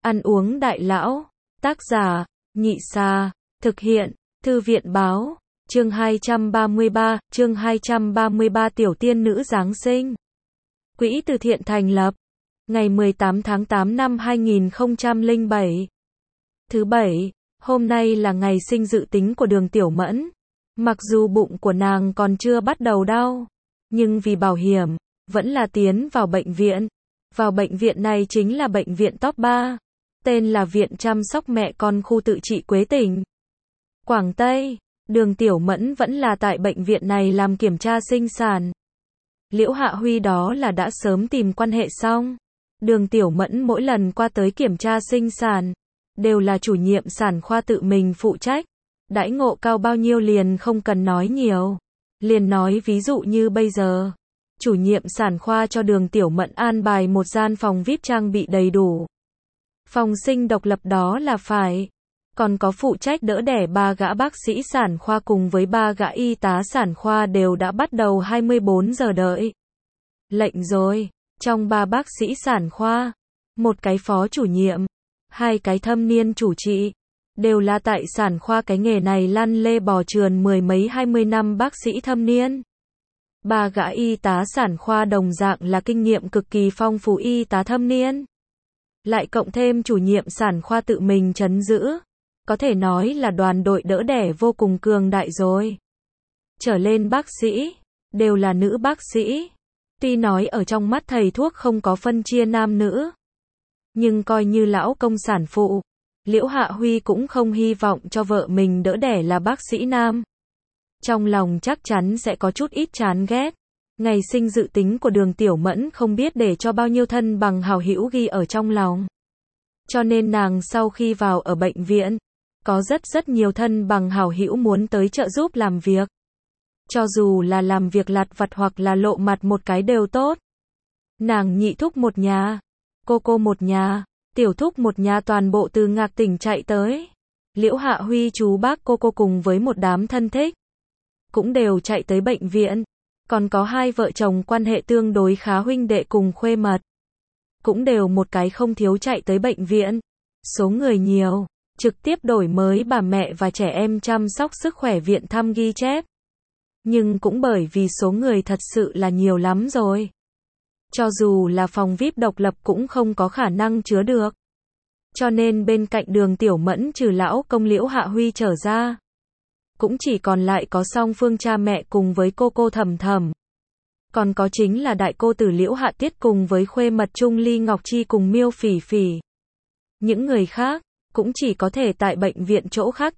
Ăn uống đại lão. Tác giả, Nhị Xà. Thực hiện, Thư viện báo. Chương 233, Tiểu tiên nữ Giáng sinh. Quỹ từ thiện thành lập. Ngày 18 tháng 8 năm 2007. Thứ Bảy, hôm nay là ngày sinh dự tính của Đường Tiểu Mẫn. Mặc dù bụng của nàng còn chưa bắt đầu đau, nhưng vì bảo hiểm, vẫn là tiến vào bệnh viện. Vào bệnh viện này chính là bệnh viện top 3, tên là Viện Chăm sóc Mẹ Con khu tự trị Quế Tỉnh, Quảng Tây. Đường Tiểu Mẫn vẫn là tại bệnh viện này làm kiểm tra sinh sản. Liễu Hạ Huy đó là đã sớm tìm quan hệ xong. Đường Tiểu Mẫn mỗi lần qua tới kiểm tra sinh sản, đều là chủ nhiệm sản khoa tự mình phụ trách. Đãi ngộ cao bao nhiêu liền không cần nói nhiều. Liền nói ví dụ như bây giờ, chủ nhiệm sản khoa cho Đường Tiểu Mẫn an bài một gian phòng VIP trang bị đầy đủ. Phòng sinh độc lập đó là phải. Còn có phụ trách đỡ đẻ 3 gã bác sĩ sản khoa cùng với 3 gã y tá sản khoa đều đã bắt đầu 24 giờ đợi lệnh rồi. Trong 3 bác sĩ sản khoa, một cái phó chủ nhiệm, 2 cái thâm niên chủ trị, đều là tại sản khoa cái nghề này lăn lê bò trườn 10 mấy 20 năm bác sĩ thâm niên. 3 gã y tá sản khoa đồng dạng là kinh nghiệm cực kỳ phong phú y tá thâm niên. Lại cộng thêm chủ nhiệm sản khoa tự mình trấn giữ. Có thể nói là đoàn đội đỡ đẻ vô cùng cường đại rồi. Trở lên bác sĩ, đều là nữ bác sĩ. Tuy nói ở trong mắt thầy thuốc không có phân chia nam nữ, nhưng coi như lão công sản phụ, Liễu Hạ Huy cũng không hy vọng cho vợ mình đỡ đẻ là bác sĩ nam. Trong lòng chắc chắn sẽ có chút ít chán ghét. Ngày sinh dự tính của Đường Tiểu Mẫn không biết để cho bao nhiêu thân bằng hảo hữu ghi ở trong lòng. Cho nên nàng sau khi vào ở bệnh viện, có rất nhiều thân bằng hảo hữu muốn tới trợ giúp làm việc. Cho dù là làm việc lặt vặt hoặc là lộ mặt một cái đều tốt. Nàng nhị thúc một nhà, cô một nhà, tiểu thúc một nhà toàn bộ từ Ngạc Tỉnh chạy tới. Liễu Hạ Huy chú bác cô cùng với một đám thân thích cũng đều chạy tới bệnh viện. Còn có 2 vợ chồng quan hệ tương đối khá huynh đệ cùng khuê mật, cũng đều một cái không thiếu chạy tới bệnh viện. Số người nhiều, trực tiếp đổi mới bà mẹ và trẻ em chăm sóc sức khỏe viện thăm ghi chép. Nhưng cũng bởi vì số người thật sự là nhiều lắm rồi. Cho dù là phòng VIP độc lập cũng không có khả năng chứa được. Cho nên bên cạnh Đường Tiểu Mẫn trừ lão công Liễu Hạ Huy trở ra, cũng chỉ còn lại có song phương cha mẹ cùng với cô Thầm Thầm. Còn có chính là đại cô tử Liễu Hạ Tiết cùng với khuê mật Trung Ly Ngọc Chi cùng Miêu Phỉ Phỉ. Những người khác cũng chỉ có thể tại bệnh viện chỗ khác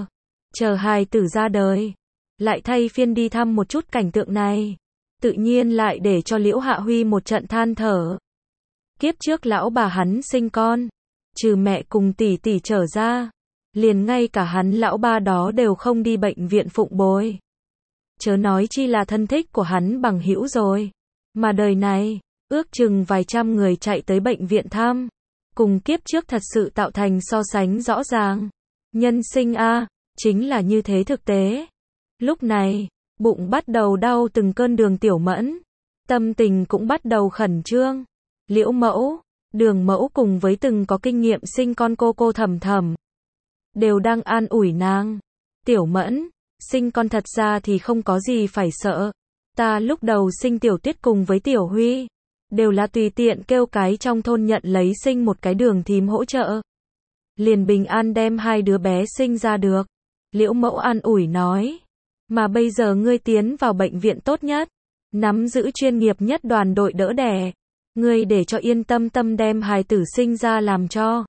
chờ hài tử ra đời. Lại thay phiên đi thăm một chút cảnh tượng này, tự nhiên lại để cho Liễu Hạ Huy một trận than thở. Kiếp trước lão bà hắn sinh con, trừ mẹ cùng tỷ trở ra, liền ngay cả hắn lão ba đó đều không đi bệnh viện phụng bồi. Chớ nói chi là thân thích của hắn bằng hữu rồi. Mà đời này, ước chừng vài trăm người chạy tới bệnh viện thăm, cùng kiếp trước thật sự tạo thành so sánh rõ ràng. Nhân sinh a, chính là như thế thực tế. Lúc này, bụng bắt đầu đau từng cơn Đường Tiểu Mẫn, tâm tình cũng bắt đầu khẩn trương. Liễu mẫu, Đường mẫu cùng với từng có kinh nghiệm sinh con cô Thầm Thầm đều đang an ủi nàng. Tiểu Mẫn, sinh con thật ra thì không có gì phải sợ. Ta lúc đầu sinh Tiểu Tuyết cùng với Tiểu Huy, đều là tùy tiện kêu cái trong thôn nhận lấy sinh một cái Đường thím hỗ trợ, liền bình an đem 2 đứa bé sinh ra được. Liễu mẫu an ủi nói. Mà bây giờ ngươi tiến vào bệnh viện tốt nhất, nắm giữ chuyên nghiệp nhất đoàn đội đỡ đẻ. Ngươi để cho yên tâm đem hài tử sinh ra làm cho.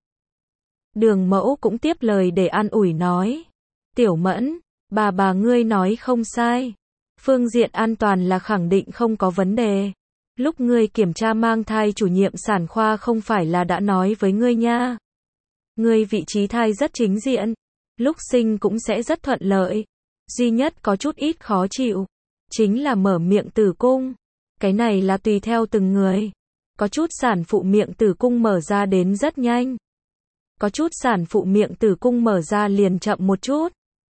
Đường mẫu cũng tiếp lời để an ủi nói. Tiểu Mẫn, bà ngươi nói không sai. Phương diện an toàn là khẳng định không có vấn đề. Lúc ngươi kiểm tra mang thai chủ nhiệm sản khoa không phải là đã nói với ngươi nha. Ngươi vị trí thai rất chính diện, lúc sinh cũng sẽ rất thuận lợi. Duy nhất có chút ít khó chịu, chính là mở miệng tử cung. Cái này là tùy theo từng người. Có chút sản phụ miệng tử cung mở ra đến rất nhanh. Có chút sản phụ miệng tử cung mở ra liền chậm một chút.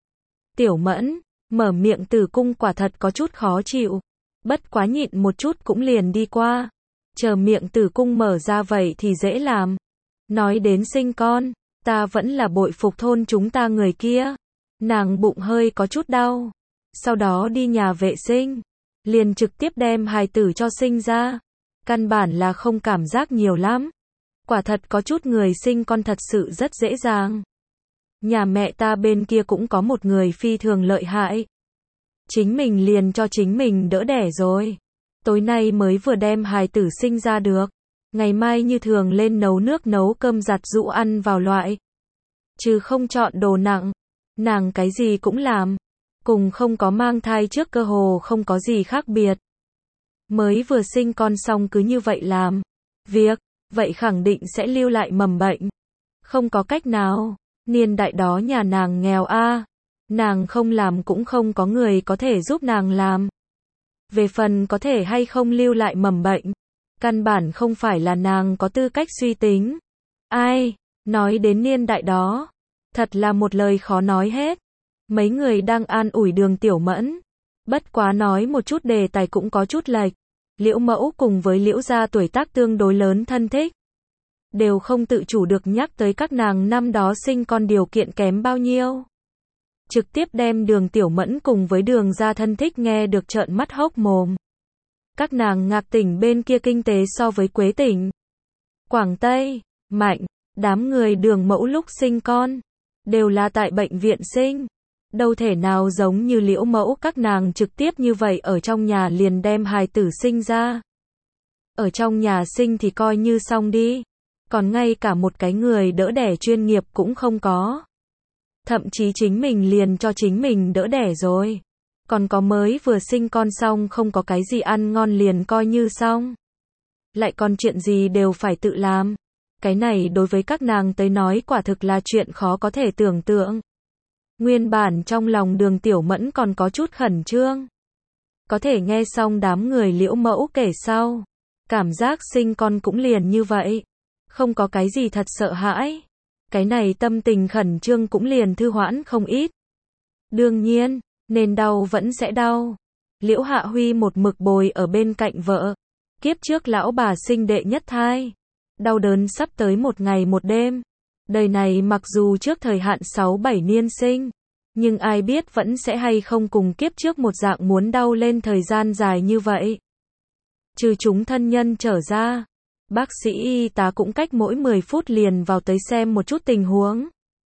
Tiểu Mẫn, mở miệng tử cung quả thật có chút khó chịu. Bất quá nhịn một chút cũng liền đi qua. Chờ miệng tử cung mở ra vậy thì dễ làm. Nói đến sinh con, ta vẫn là bội phục thôn chúng ta người kia. Nàng bụng hơi có chút đau. Sau đó đi nhà vệ sinh. Liền trực tiếp đem hài tử cho sinh ra. Căn bản là không cảm giác nhiều lắm. Quả thật có chút người sinh con thật sự rất dễ dàng. Nhà mẹ ta bên kia cũng có một người phi thường lợi hại. Chính mình liền cho chính mình đỡ đẻ rồi. Tối nay mới vừa đem hài tử sinh ra được. Ngày mai như thường lên nấu nước nấu cơm giặt giũ ăn vào loại. Chứ không chọn đồ nặng. Nàng cái gì cũng làm. Cùng không có mang thai trước cơ hồ không có gì khác biệt. Mới vừa sinh con xong cứ như vậy làm. Việc, vậy khẳng định sẽ lưu lại mầm bệnh. Không có cách nào. Niên đại đó nhà nàng nghèo a. Nàng không làm cũng không có người có thể giúp nàng làm. Về phần có thể hay không lưu lại mầm bệnh. Căn bản không phải là nàng có tư cách suy tính. Ai, nói đến niên đại đó. Thật là một lời khó nói hết. Mấy người đang an ủi Đường Tiểu Mẫn. Bất quá nói một chút đề tài cũng có chút lệch. Liễu mẫu cùng với Liễu gia tuổi tác tương đối lớn thân thích. Đều không tự chủ được nhắc tới các nàng năm đó sinh con điều kiện kém bao nhiêu. Trực tiếp đem Đường Tiểu Mẫn cùng với Đường gia thân thích nghe được trợn mắt hốc mồm. Các nàng Ngạc tỉnh bên kia kinh tế so với Quế tỉnh, Quảng Tây, mạnh, đám người Đường mẫu lúc sinh con, đều là tại bệnh viện sinh. Đâu thể nào giống như Liễu mẫu các nàng trực tiếp như vậy ở trong nhà liền đem hài tử sinh ra. Ở trong nhà sinh thì coi như xong đi. Còn ngay cả một cái người đỡ đẻ chuyên nghiệp cũng không có. Thậm chí chính mình liền cho chính mình đỡ đẻ rồi. Còn có mới vừa sinh con xong không có cái gì ăn ngon liền coi như xong. Lại còn chuyện gì đều phải tự làm. Cái này đối với các nàng tới nói quả thực là chuyện khó có thể tưởng tượng. Nguyên bản trong lòng Đường Tiểu Mẫn còn có chút khẩn trương. Có thể nghe xong đám người Liễu mẫu kể sau. Cảm giác sinh con cũng liền như vậy. Không có cái gì thật sợ hãi. Cái này tâm tình khẩn trương cũng liền thư hoãn không ít. Đương nhiên, nên đau vẫn sẽ đau. Liễu Hạ Huy một mực bồi ở bên cạnh vợ. Kiếp trước lão bà sinh đệ nhất thai. Đau đớn sắp tới một ngày một đêm. Đời này mặc dù trước thời hạn 6-7 niên sinh. Nhưng ai biết vẫn sẽ hay không cùng kiếp trước một dạng muốn đau lên thời gian dài như vậy. Trừ chúng thân nhân trở ra. Bác sĩ y tá cũng cách mỗi 10 phút liền vào tới xem một chút tình huống.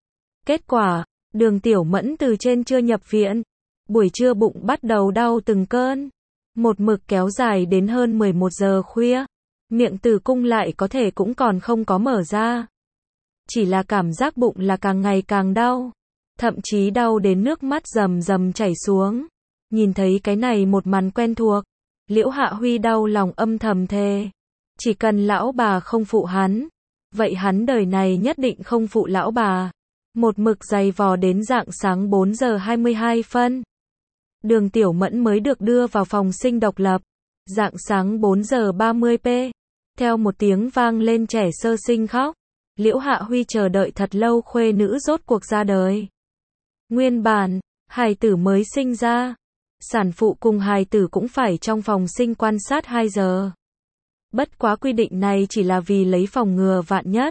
Kết quả, Đường Tiểu Mẫn từ trên trưa nhập viện. Buổi trưa bụng bắt đầu đau từng cơn. Một mực kéo dài đến hơn 11 giờ khuya. Miệng tử cung lại có thể cũng còn không có mở ra. Chỉ là cảm giác bụng là càng ngày càng đau. Thậm chí đau đến nước mắt rầm rầm chảy xuống. Nhìn thấy cái này một màn quen thuộc. Liễu Hạ Huy đau lòng âm thầm thề. Chỉ cần lão bà không phụ hắn. Vậy hắn đời này nhất định không phụ lão bà. Một mực giày vò đến rạng sáng 4 giờ 22 phân. Đường Tiểu Mẫn mới được đưa vào phòng sinh độc lập. Rạng sáng 4 giờ 30 p. Theo một tiếng vang lên trẻ sơ sinh khóc. Liễu Hạ Huy chờ đợi thật lâu khuê nữ rốt cuộc ra đời. Nguyên bản, hài tử mới sinh ra. Sản phụ cùng hài tử cũng phải trong phòng sinh quan sát 2 giờ. Bất quá quy định này chỉ là vì lấy phòng ngừa vạn nhất.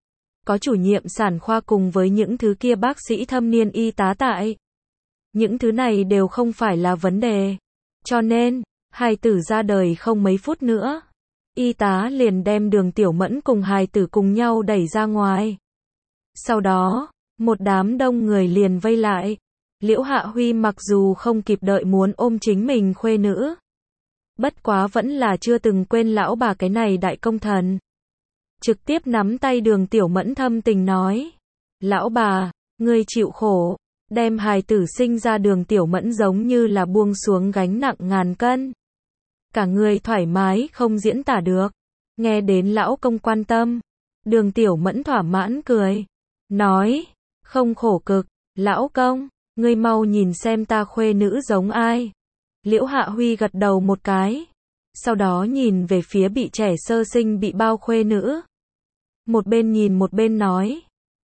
Có chủ nhiệm sản khoa cùng với những thứ kia bác sĩ thâm niên y tá tại. Những thứ này đều không phải là vấn đề. Cho nên, hài tử ra đời không mấy phút nữa. Y tá liền đem Đường Tiểu Mẫn cùng hài tử cùng nhau đẩy ra ngoài. Sau đó, một đám đông người liền vây lại. Liễu Hạ Huy mặc dù không kịp đợi muốn ôm chính mình khuê nữ. Bất quá vẫn là chưa từng quên lão bà cái này đại công thần. Trực tiếp nắm tay Đường Tiểu Mẫn thâm tình nói. Lão bà, ngươi chịu khổ. Đem hài tử sinh ra Đường Tiểu Mẫn giống như là buông xuống gánh nặng ngàn cân. Cả người thoải mái không diễn tả được. Nghe đến lão công quan tâm. Đường Tiểu Mẫn thỏa mãn cười. Nói, không khổ cực, lão công, ngươi mau nhìn xem ta khuê nữ giống ai. Liễu Hạ Huy gật đầu một cái. Sau đó nhìn về phía bị trẻ sơ sinh bị bao khuê nữ. Một bên nhìn một bên nói.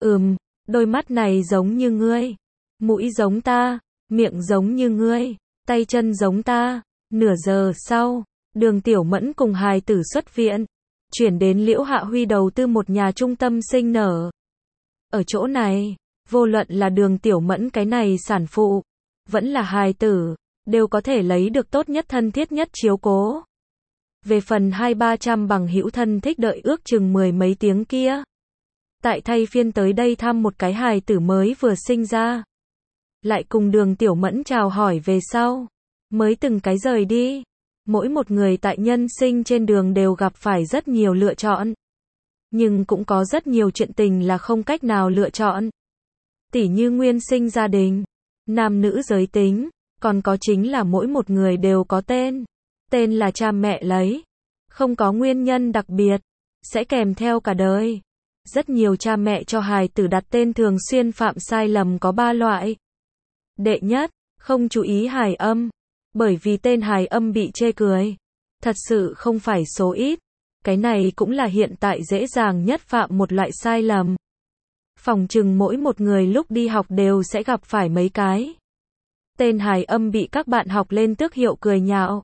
Đôi mắt này giống như ngươi. Mũi giống ta. Miệng giống như ngươi. Tay chân giống ta. Nửa giờ sau, Đường Tiểu Mẫn cùng hài tử xuất viện. chuyển đến Liễu Hạ Huy đầu tư một nhà trung tâm sinh nở. Ở chỗ này, vô luận là Đường Tiểu Mẫn cái này sản phụ, vẫn là hài tử, đều có thể lấy được tốt nhất thân thiết nhất chiếu cố. Về phần 200-300 bằng hữu thân thích đợi ước chừng 10 mấy tiếng kia, tại thay phiên tới đây thăm một cái hài tử mới vừa sinh ra. Lại cùng Đường Tiểu Mẫn chào hỏi về sau, mới từng cái rời đi. Mỗi một người tại nhân sinh trên đường đều gặp phải rất nhiều lựa chọn. Nhưng cũng có rất nhiều chuyện tình là không cách nào lựa chọn. Tỉ như nguyên sinh gia đình, nam nữ giới tính, còn có chính là mỗi một người đều có tên. Tên là cha mẹ lấy. Không có nguyên nhân đặc biệt, sẽ kèm theo cả đời. Rất nhiều cha mẹ cho hài tử đặt tên thường xuyên phạm sai lầm có 3 loại. Đệ nhất, không chú ý hài âm. Bởi vì tên hài âm bị chê cười. Thật sự không phải số ít. Cái này cũng là hiện tại dễ dàng nhất phạm một loại sai lầm. Phỏng chừng mỗi một người lúc đi học đều sẽ gặp phải mấy cái. Tên hài âm bị các bạn học lên tước hiệu cười nhạo.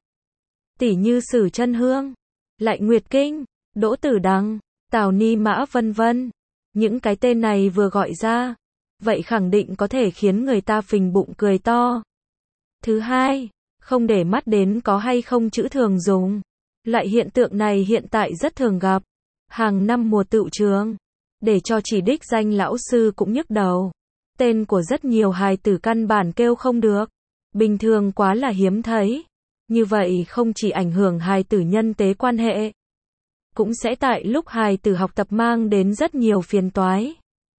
Tỉ như Sử Chân Hương, Lại Nguyệt Kinh, Đỗ Tử Đằng, Tào Ni Mã vân vân. Những cái tên này vừa gọi ra, vậy khẳng định có thể khiến người ta phình bụng cười to. Thứ hai, không để mắt đến có hay không chữ thường dùng. Loại hiện tượng này hiện tại rất thường gặp. Hàng năm mùa tựu trường, để cho chỉ đích danh lão sư cũng nhức đầu. Tên của rất nhiều hài tử căn bản kêu không được. Bình thường quá là hiếm thấy. Như vậy không chỉ ảnh hưởng hài tử nhân tế quan hệ, cũng sẽ tại lúc hài tử học tập mang đến rất nhiều phiền toái.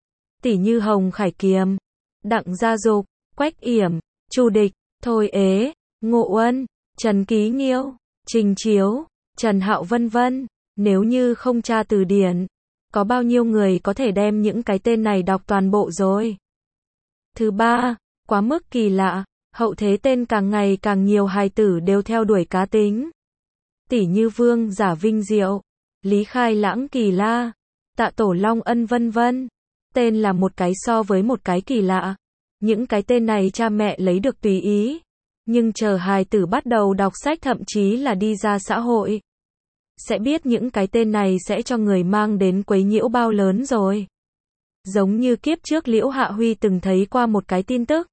Tỉ như Hồng Khải Kiềm, Đặng Gia Dục, Quách Yểm, Chu Địch, Thôi Ế, Ngộ Uân, Trần Ký Nghiêu, Trình Chiếu, Trần Hạo vân vân. Nếu như không tra từ điển, có bao nhiêu người có thể đem những cái tên này đọc toàn bộ rồi. Thứ ba, quá mức kỳ lạ, hậu thế tên càng ngày càng nhiều hài tử đều theo đuổi cá tính. Tỉ như Vương Giả Vinh Diệu, Lý Khai Lãng Kỳ La, Tạ Tổ Long Ân vân vân. Tên là một cái so với một cái kỳ lạ. Những cái tên này cha mẹ lấy được tùy ý. Nhưng chờ hài tử bắt đầu đọc sách thậm chí là đi ra xã hội, sẽ biết những cái tên này sẽ cho người mang đến quấy nhiễu bao lớn rồi. Giống như kiếp trước Liễu Hạ Huy từng thấy qua một cái tin tức.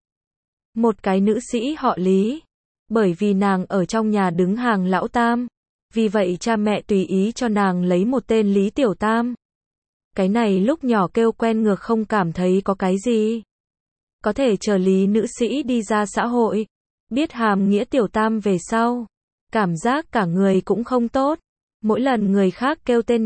Một cái nữ sĩ họ Lý. Bởi vì nàng ở trong nhà đứng hàng lão tam. Vì vậy cha mẹ tùy ý cho nàng lấy một tên Lý Tiểu Tam. Cái này lúc nhỏ kêu quen ngược không cảm thấy có cái gì. Có thể chờ Lý nữ sĩ đi ra xã hội, biết hàm nghĩa Tiểu Tam về sau, cảm giác cả người cũng không tốt. Mỗi lần người khác kêu tên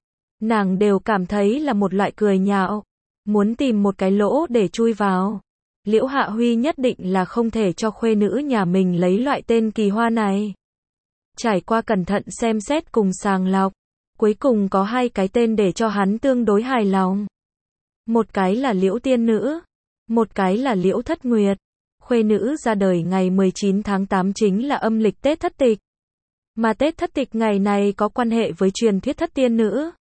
nàng đều cảm thấy là một loại cười nhạo, muốn tìm một cái lỗ để chui vào. Liễu Hạ Huy nhất định là không thể cho khuê nữ nhà mình lấy loại tên kỳ hoa này. Trải qua cẩn thận xem xét cùng sàng lọc, cuối cùng có 2 cái tên để cho hắn tương đối hài lòng. Một cái là Liễu Tiên Nữ, một cái là Liễu Thất Nguyệt. Khuê nữ ra đời ngày 19 tháng 8 chính là âm lịch Tết Thất Tịch. Mà Tết Thất Tịch ngày này có quan hệ với truyền thuyết Thất Tiên Nữ.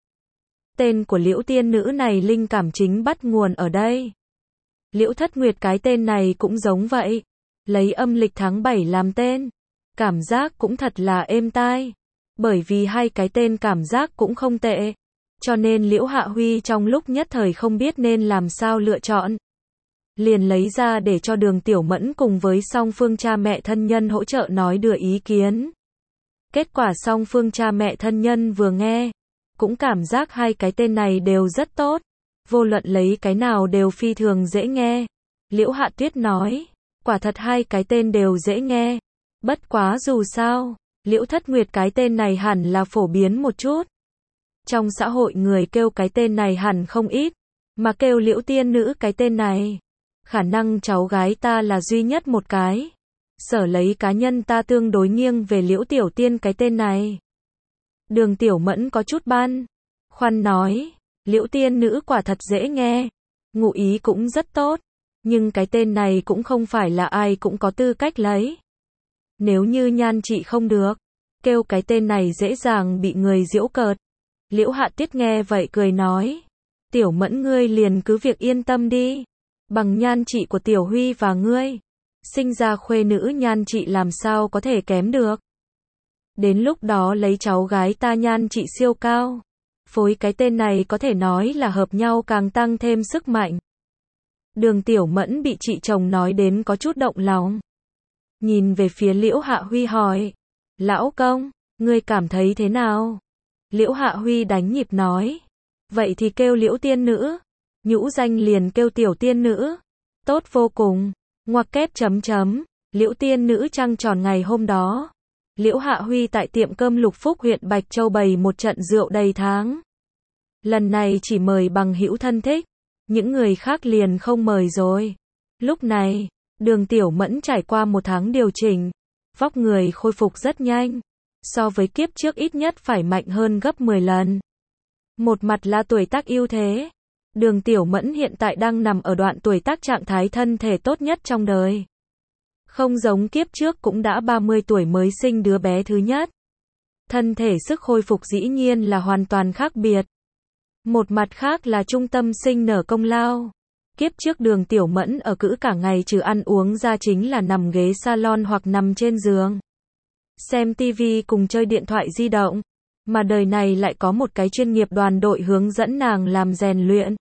Tên của Liễu Tiên Nữ này linh cảm chính bắt nguồn ở đây. Liễu Thất Nguyệt cái tên này cũng giống vậy. Lấy âm lịch tháng 7 làm tên. Cảm giác cũng thật là êm tai. Bởi vì 2 cái tên cảm giác cũng không tệ. Cho nên Liễu Hạ Huy trong lúc nhất thời không biết nên làm sao lựa chọn. Liền lấy ra để cho Đường Tiểu Mẫn cùng với song phương cha mẹ thân nhân hỗ trợ nói đưa ý kiến. Kết quả song phương cha mẹ thân nhân vừa nghe, cũng cảm giác 2 cái tên này đều rất tốt. Vô luận lấy cái nào đều phi thường dễ nghe. Liễu Hạ Tuyết nói, quả thật 2 cái tên đều dễ nghe. Bất quá dù sao, Liễu Thất Nguyệt cái tên này hẳn là phổ biến một chút. Trong xã hội người kêu cái tên này hẳn không ít, mà kêu Liễu Tiên Nữ cái tên này, khả năng cháu gái ta là duy nhất một cái. Sở lấy cá nhân ta tương đối nghiêng về Liễu Tiểu Tiên cái tên này. Đường Tiểu Mẫn có chút băn khoăn nói, Liễu Tiên Nữ quả thật dễ nghe, ngụ ý cũng rất tốt, nhưng cái tên này cũng không phải là ai cũng có tư cách lấy. Nếu như nhan trị không được, kêu cái tên này dễ dàng bị người giễu cợt. Liễu Hạ Tiết nghe vậy cười nói, Tiểu Mẫn ngươi liền cứ việc yên tâm đi, bằng nhan trị của Tiểu Huy và ngươi, sinh ra khuê nữ nhan trị làm sao có thể kém được. Đến lúc đó lấy cháu gái ta nhan trị siêu cao. Phối cái tên này có thể nói là hợp nhau càng tăng thêm sức mạnh. Đường Tiểu Mẫn bị chị chồng nói đến có chút động lòng. Nhìn về phía Liễu Hạ Huy hỏi. Lão công, ngươi cảm thấy thế nào? Liễu Hạ Huy đánh nhịp nói. Vậy thì kêu Liễu tiên nữ. Nhũ danh liền kêu tiểu tiên nữ. Tốt vô cùng. Ngoặc kép chấm chấm. Liễu tiên nữ trăng tròn ngày hôm đó. Liễu Hạ Huy tại tiệm cơm Lục Phúc huyện Bạch Châu bày một trận rượu đầy tháng. Lần này chỉ mời bằng hữu thân thích. Những người khác liền không mời rồi. Lúc này, Đường Tiểu Mẫn trải qua một tháng điều chỉnh. Vóc người khôi phục rất nhanh. So với kiếp trước ít nhất phải mạnh hơn gấp 10 lần. Một mặt là tuổi tác ưu thế. Đường Tiểu Mẫn hiện tại đang nằm ở đoạn tuổi tác trạng thái thân thể tốt nhất trong đời. Không giống kiếp trước cũng đã 30 tuổi mới sinh đứa bé thứ nhất. Thân thể sức khôi phục dĩ nhiên là hoàn toàn khác biệt. Một mặt khác là trung tâm sinh nở công lao. Kiếp trước Đường Tiểu Mẫn ở cữ cả ngày trừ ăn uống ra chính là nằm ghế salon hoặc nằm trên giường. Xem tivi cùng chơi điện thoại di động. Mà đời này lại có một cái chuyên nghiệp đoàn đội hướng dẫn nàng làm rèn luyện.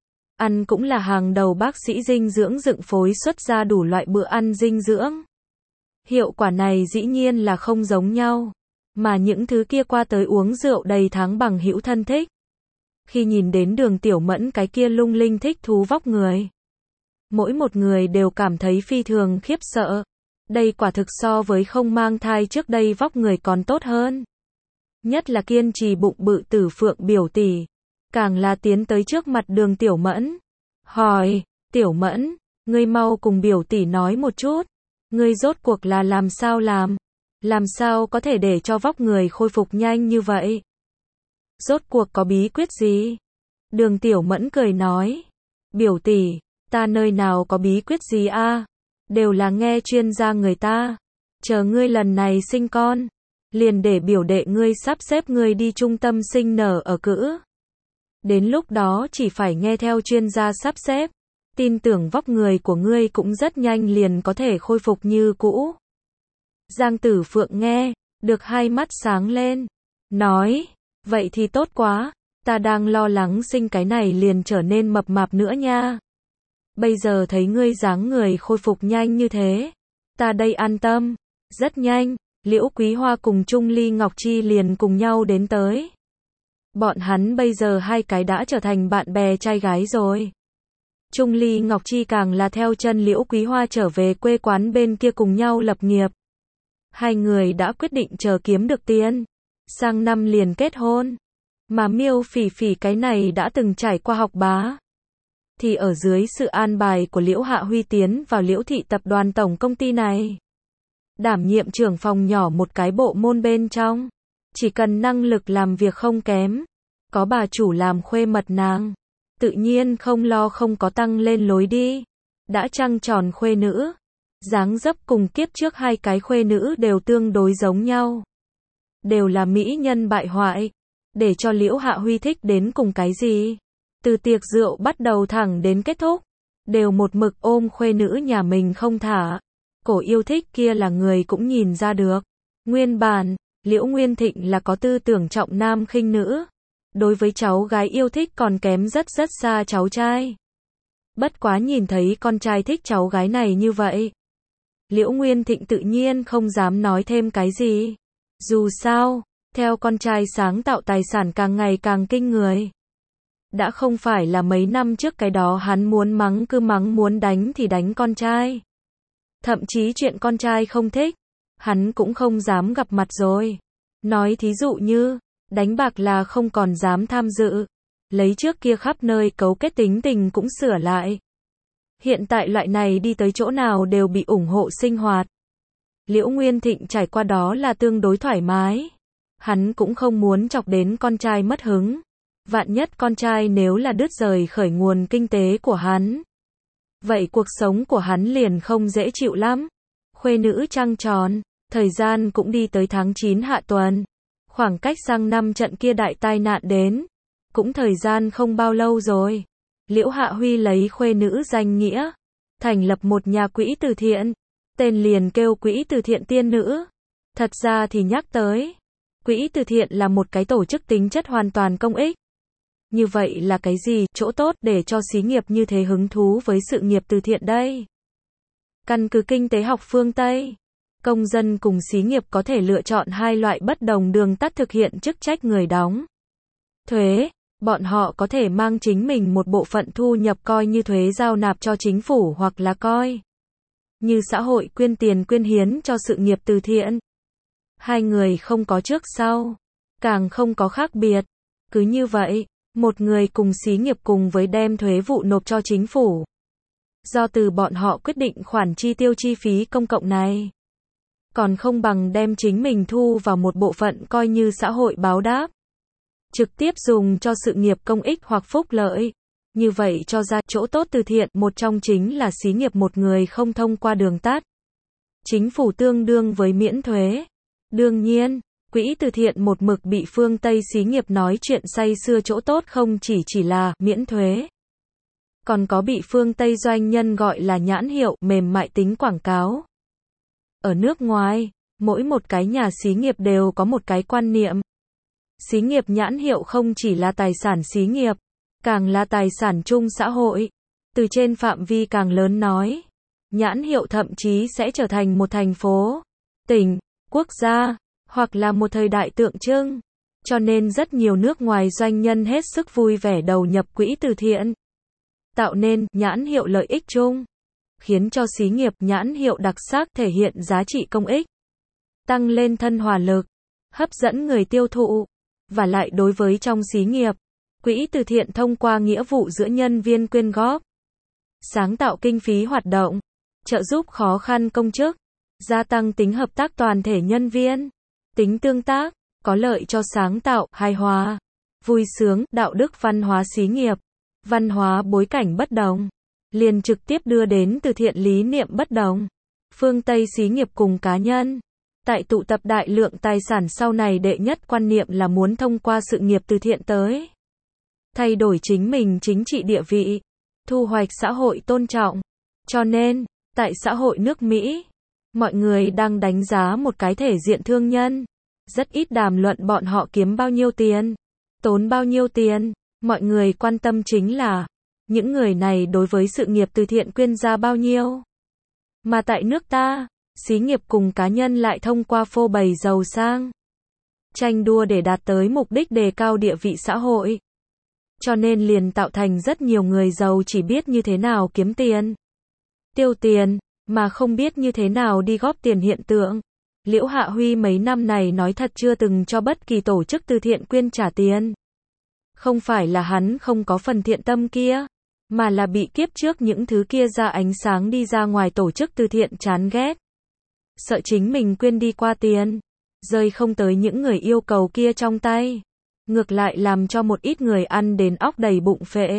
Ăn cũng là hàng đầu bác sĩ dinh dưỡng dựng phối xuất ra đủ loại bữa ăn dinh dưỡng. Hiệu quả này dĩ nhiên là không giống nhau. Mà những thứ kia qua tới uống rượu đầy tháng bằng hữu thân thích. Khi nhìn đến Đường Tiểu Mẫn cái kia lung linh thích thú vóc người. Mỗi một người đều cảm thấy phi thường khiếp sợ. Đây quả thực so với không mang thai trước đây vóc người còn tốt hơn. Nhất là kiên trì bụng bự Tử Phượng biểu tỷ. Càng là tiến tới trước mặt Đường Tiểu Mẫn. Hỏi, Tiểu Mẫn, ngươi mau cùng biểu tỷ nói một chút. Ngươi rốt cuộc là làm sao làm? Làm sao có thể để cho vóc người khôi phục nhanh như vậy? Rốt cuộc có bí quyết gì? Đường Tiểu Mẫn cười nói. Biểu tỷ, ta nơi nào có bí quyết gì a? Đều là nghe chuyên gia người ta. Chờ ngươi lần này sinh con. Liền để biểu đệ ngươi sắp xếp ngươi đi trung tâm sinh nở ở cữ. Đến lúc đó chỉ phải nghe theo chuyên gia sắp xếp. Tin tưởng vóc người của ngươi cũng rất nhanh liền có thể khôi phục như cũ. Giang Tử Phượng nghe, được hai mắt sáng lên. Nói, vậy thì tốt quá, ta đang lo lắng sinh cái này liền trở nên mập mạp nữa nha. Bây giờ thấy ngươi dáng người khôi phục nhanh như thế. Ta đây an tâm. Rất nhanh, Liễu Quý Hoa cùng Trung Ly Ngọc Chi liền cùng nhau đến tới. Bọn hắn bây giờ hai cái đã trở thành bạn bè trai gái rồi. Trung Ly Ngọc Chi càng là theo chân Liễu Quý Hoa trở về quê quán bên kia cùng nhau lập nghiệp. Hai người đã quyết định chờ kiếm được tiền. Sang năm liền kết hôn. Mà Miêu Phỉ Phỉ cái này đã từng trải qua học bá. Thì ở dưới sự an bài của Liễu Hạ Huy tiến vào Liễu Thị tập đoàn tổng công ty này. Đảm nhiệm trưởng phòng nhỏ một cái bộ môn bên trong. Chỉ cần năng lực làm việc không kém. Có bà chủ làm khuê mật nàng. Tự nhiên không lo không có tăng lên lối đi. Đã trăng tròn khuê nữ. Dáng dấp cùng kiếp trước hai cái khuê nữ đều tương đối giống nhau. Đều là mỹ nhân bại hoại. Để cho Liễu Hạ Huy thích đến cùng cái gì? Từ tiệc rượu bắt đầu thẳng đến kết thúc. Đều một mực ôm khuê nữ nhà mình không thả. Cổ yêu thích kia là người cũng nhìn ra được. Nguyên bản, Liễu Nguyên Thịnh là có tư tưởng trọng nam khinh nữ. Đối với cháu gái yêu thích còn kém rất xa cháu trai. Bất quá nhìn thấy con trai thích cháu gái này như vậy. Liễu Nguyên Thịnh tự nhiên không dám nói thêm cái gì. Dù sao, theo con trai sáng tạo tài sản càng ngày càng kinh người. Đã không phải là mấy năm trước cái đó hắn muốn mắng cứ mắng, muốn đánh thì đánh con trai. Thậm chí chuyện con trai không thích, hắn cũng không dám gặp mặt rồi. Nói thí dụ như, đánh bạc là không còn dám tham dự. Lấy trước kia khắp nơi cấu kết tính tình cũng sửa lại. Hiện tại loại này đi tới chỗ nào đều bị ủng hộ sinh hoạt. Liễu Nguyên Thịnh trải qua đó là tương đối thoải mái. Hắn cũng không muốn chọc đến con trai mất hứng. Vạn nhất con trai nếu là đứt rời khởi nguồn kinh tế của hắn. Vậy cuộc sống của hắn liền không dễ chịu lắm. Khuê nữ trăng tròn, thời gian cũng đi tới tháng 9 hạ tuần. Khoảng cách sang năm trận kia đại tai nạn đến. Cũng thời gian không bao lâu rồi. Liễu Hạ Huy lấy khuê nữ danh nghĩa. Thành lập một nhà quỹ từ thiện. Tên liền kêu quỹ từ thiện tiên nữ. Thật ra thì nhắc tới, quỹ từ thiện là một cái tổ chức tính chất hoàn toàn công ích. Như vậy là cái gì, chỗ tốt để cho xí nghiệp như thế hứng thú với sự nghiệp từ thiện đây? Căn cứ kinh tế học phương Tây, công dân cùng xí nghiệp có thể lựa chọn hai loại bất đồng đường tắt thực hiện chức trách người đóng thuế. Bọn họ có thể mang chính mình một bộ phận thu nhập coi như thuế giao nạp cho chính phủ hoặc là coi như xã hội quyên tiền quyên hiến cho sự nghiệp từ thiện. Hai người không có trước sau, càng không có khác biệt. Cứ như vậy, một người cùng xí nghiệp cùng với đem thuế vụ nộp cho chính phủ. Do từ bọn họ quyết định khoản chi tiêu chi phí công cộng này. Còn không bằng đem chính mình thu vào một bộ phận coi như xã hội báo đáp. Trực tiếp dùng cho sự nghiệp công ích hoặc phúc lợi. Như vậy cho ra chỗ tốt từ thiện, một trong chính là xí nghiệp một người không thông qua đường tắt. Chính phủ tương đương với miễn thuế. Đương nhiên, quỹ từ thiện một mực bị phương Tây xí nghiệp nói chuyện say sưa chỗ tốt không chỉ là miễn thuế. Còn có bị phương Tây doanh nhân gọi là nhãn hiệu, mềm mại tính quảng cáo. Ở nước ngoài, mỗi một cái nhà xí nghiệp đều có một cái quan niệm. Xí nghiệp nhãn hiệu không chỉ là tài sản xí nghiệp, càng là tài sản chung xã hội. Từ trên phạm vi càng lớn nói, nhãn hiệu thậm chí sẽ trở thành một thành phố, tỉnh, quốc gia, hoặc là một thời đại tượng trưng. Cho nên rất nhiều nước ngoài doanh nhân hết sức vui vẻ đầu nhập quỹ từ thiện. Tạo nên nhãn hiệu lợi ích chung, khiến cho xí nghiệp nhãn hiệu đặc sắc thể hiện giá trị công ích, tăng lên thân hòa lực, hấp dẫn người tiêu thụ. Và lại đối với trong xí nghiệp, quỹ từ thiện thông qua nghĩa vụ giữa nhân viên quyên góp, sáng tạo kinh phí hoạt động, trợ giúp khó khăn công chức, gia tăng tính hợp tác toàn thể nhân viên, tính tương tác, có lợi cho sáng tạo, hài hòa, vui sướng, đạo đức văn hóa xí nghiệp, văn hóa bối cảnh bất đồng, liền trực tiếp đưa đến từ thiện lý niệm bất đồng. Phương Tây xí nghiệp cùng cá nhân, tại tụ tập đại lượng tài sản sau này đệ nhất quan niệm là muốn thông qua sự nghiệp từ thiện tới thay đổi chính mình chính trị địa vị, thu hoạch xã hội tôn trọng. Cho nên, tại xã hội nước Mỹ, mọi người đang đánh giá một cái thể diện thương nhân, rất ít đàm luận bọn họ kiếm bao nhiêu tiền, tốn bao nhiêu tiền, mọi người quan tâm chính là những người này đối với sự nghiệp từ thiện quyên ra bao nhiêu. Mà tại nước ta, xí nghiệp cùng cá nhân lại thông qua phô bày giàu sang, tranh đua để đạt tới mục đích đề cao địa vị xã hội. Cho nên liền tạo thành rất nhiều người giàu chỉ biết như thế nào kiếm tiền, tiêu tiền, mà không biết như thế nào đi góp tiền hiện tượng. Liễu Hạ Huy mấy năm này nói thật chưa từng cho bất kỳ tổ chức từ thiện quyên trả tiền. Không phải là hắn không có phần thiện tâm kia, mà là bị kiếp trước những thứ kia ra ánh sáng đi ra ngoài tổ chức từ thiện chán ghét. Sợ chính mình quyên đi qua tiền, rơi không tới những người yêu cầu kia trong tay. Ngược lại làm cho một ít người ăn đến óc đầy bụng phệ.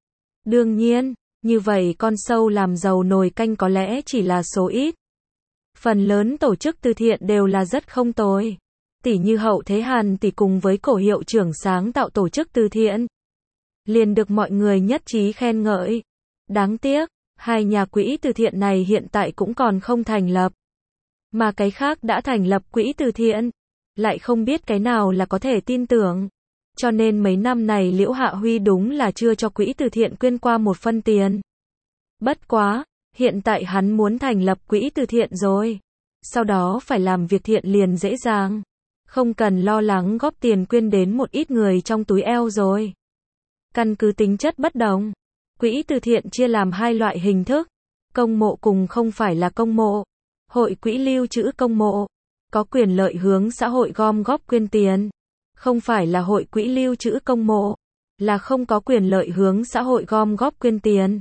Đương nhiên, như vậy con sâu làm giàu nồi canh có lẽ chỉ là số ít. Phần lớn tổ chức từ thiện đều là rất không tồi. Tỷ như Hậu Thế Hàn tỷ cùng với cổ hiệu trưởng sáng tạo tổ chức từ thiện, liền được mọi người nhất trí khen ngợi. Đáng tiếc, hai nhà quỹ từ thiện này hiện tại cũng còn không thành lập. Mà cái khác đã thành lập quỹ từ thiện, lại không biết cái nào là có thể tin tưởng. Cho nên mấy năm này Liễu Hạ Huy đúng là chưa cho quỹ từ thiện quyên qua một phân tiền. Bất quá, hiện tại hắn muốn thành lập quỹ từ thiện rồi. Sau đó phải làm việc thiện liền dễ dàng. Không cần lo lắng góp tiền quyên đến một ít người trong túi eo rồi. Căn cứ tính chất bất đồng, quỹ từ thiện chia làm hai loại hình thức. Công mộ cùng không phải là công mộ. Hội quỹ lưu trữ công mộ, có quyền lợi hướng xã hội gom góp quyên tiền. Không phải là hội quỹ lưu trữ công mộ, là không có quyền lợi hướng xã hội gom góp quyên tiền.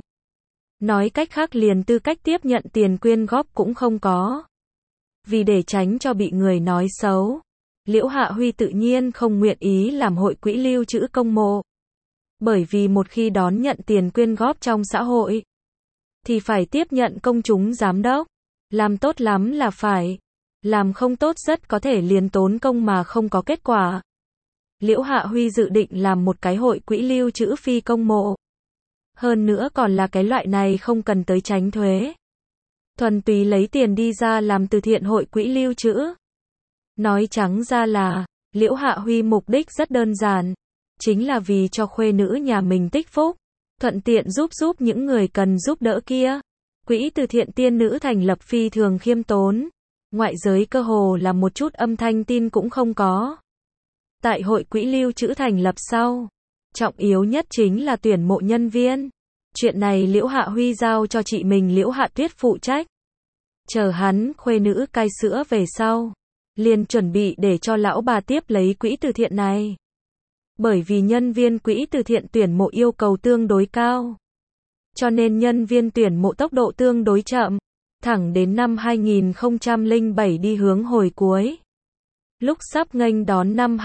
Nói cách khác liền tư cách tiếp nhận tiền quyên góp cũng không có. Vì để tránh cho bị người nói xấu, Liễu Hạ Huy tự nhiên không nguyện ý làm hội quỹ lưu trữ công mộ. Bởi vì một khi đón nhận tiền quyên góp trong xã hội, thì phải tiếp nhận công chúng giám đốc. Làm tốt lắm là phải, làm không tốt rất có thể liền tốn công mà không có kết quả. Liễu Hạ Huy dự định làm một cái hội quỹ lưu trữ phi công mộ. Hơn nữa còn là cái loại này không cần tới tránh thuế. Thuần túy lấy tiền đi ra làm từ thiện hội quỹ lưu trữ. Nói trắng ra là, Liễu Hạ Huy mục đích rất đơn giản, chính là vì cho khuê nữ nhà mình tích phúc, thuận tiện giúp những người cần giúp đỡ kia. Quỹ từ thiện tiên nữ thành lập phi thường khiêm tốn, ngoại giới cơ hồ là một chút âm thanh tin cũng không có. Tại hội quỹ lưu trữ thành lập sau, trọng yếu nhất chính là tuyển mộ nhân viên. Chuyện này Liễu Hạ Huy giao cho chị mình Liễu Hạ Tuyết phụ trách. Chờ hắn khuê nữ cai sữa về sau, liền chuẩn bị để cho lão bà tiếp lấy quỹ từ thiện này. Bởi vì nhân viên quỹ từ thiện tuyển mộ yêu cầu tương đối cao, cho nên nhân viên tuyển mộ tốc độ tương đối chậm, thẳng đến năm 2007 đi hướng hồi cuối. Lúc sắp nghênh đón năm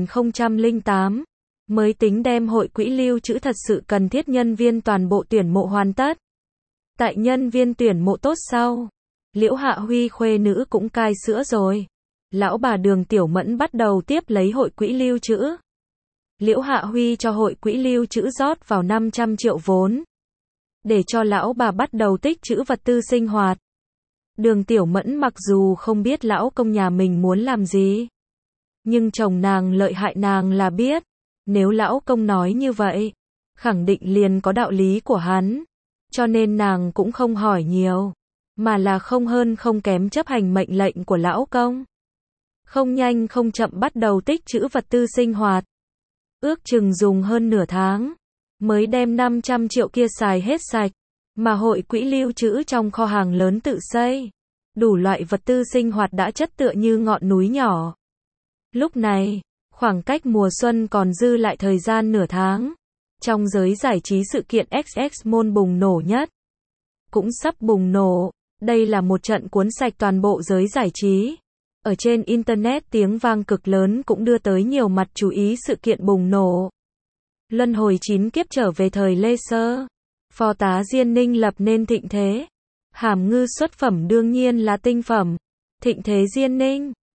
2008, mới tính đem hội quỹ lưu trữ thật sự cần thiết nhân viên toàn bộ tuyển mộ hoàn tất. Tại nhân viên tuyển mộ tốt sau, Liễu Hạ Huy khuê nữ cũng cai sữa rồi. Lão bà Đường Tiểu Mẫn bắt đầu tiếp lấy hội quỹ lưu trữ. Liễu Hạ Huy cho hội quỹ lưu trữ rót vào 500 triệu vốn, để cho lão bà bắt đầu tích trữ vật tư sinh hoạt. Đường Tiểu Mẫn mặc dù không biết lão công nhà mình muốn làm gì, nhưng chồng nàng lợi hại nàng là biết. Nếu lão công nói như vậy, khẳng định liền có đạo lý của hắn. Cho nên nàng cũng không hỏi nhiều, mà là không hơn không kém chấp hành mệnh lệnh của lão công. Không nhanh không chậm bắt đầu tích trữ vật tư sinh hoạt. Ước chừng dùng hơn nửa tháng, mới đem 500 triệu kia xài hết sạch. Mà hội quỹ lưu trữ trong kho hàng lớn tự xây, đủ loại vật tư sinh hoạt đã chất tựa như ngọn núi nhỏ. Lúc này, khoảng cách mùa xuân còn dư lại thời gian nửa tháng. Trong giới giải trí sự kiện XX môn bùng nổ nhất, cũng sắp bùng nổ. Đây là một trận cuốn sạch toàn bộ giới giải trí. Ở trên Internet tiếng vang cực lớn cũng đưa tới nhiều mặt chú ý sự kiện bùng nổ. Luân hồi 9 kiếp trở về thời Lê Sơ. Phó tá Diên Ninh lập nên thịnh thế. Hàm Ngư xuất phẩm đương nhiên là tinh phẩm. Thịnh thế Diên Ninh.